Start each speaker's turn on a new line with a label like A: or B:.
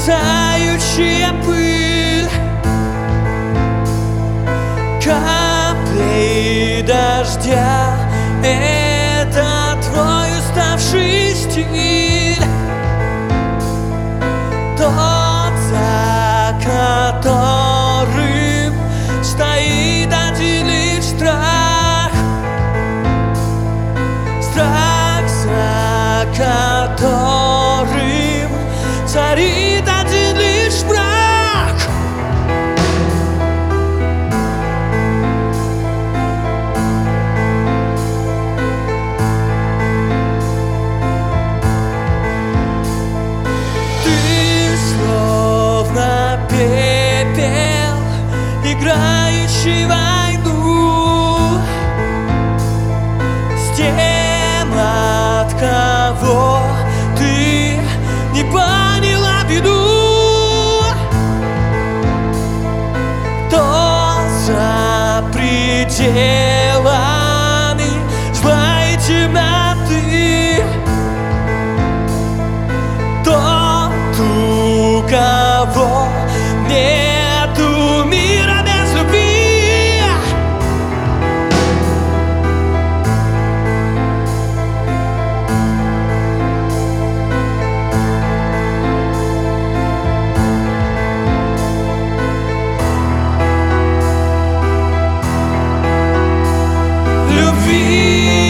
A: мерцающая пыль, капли дождя — это твой уставший стиль. Тот, за которым стоит один лишь страх, страх, за которым царит один лишь мрак. Ты словно пепел, играющий войну с тем, от кого ты не поняла беду. То за пределами злой темноты, тот, у кого нету мира без любви. Любви.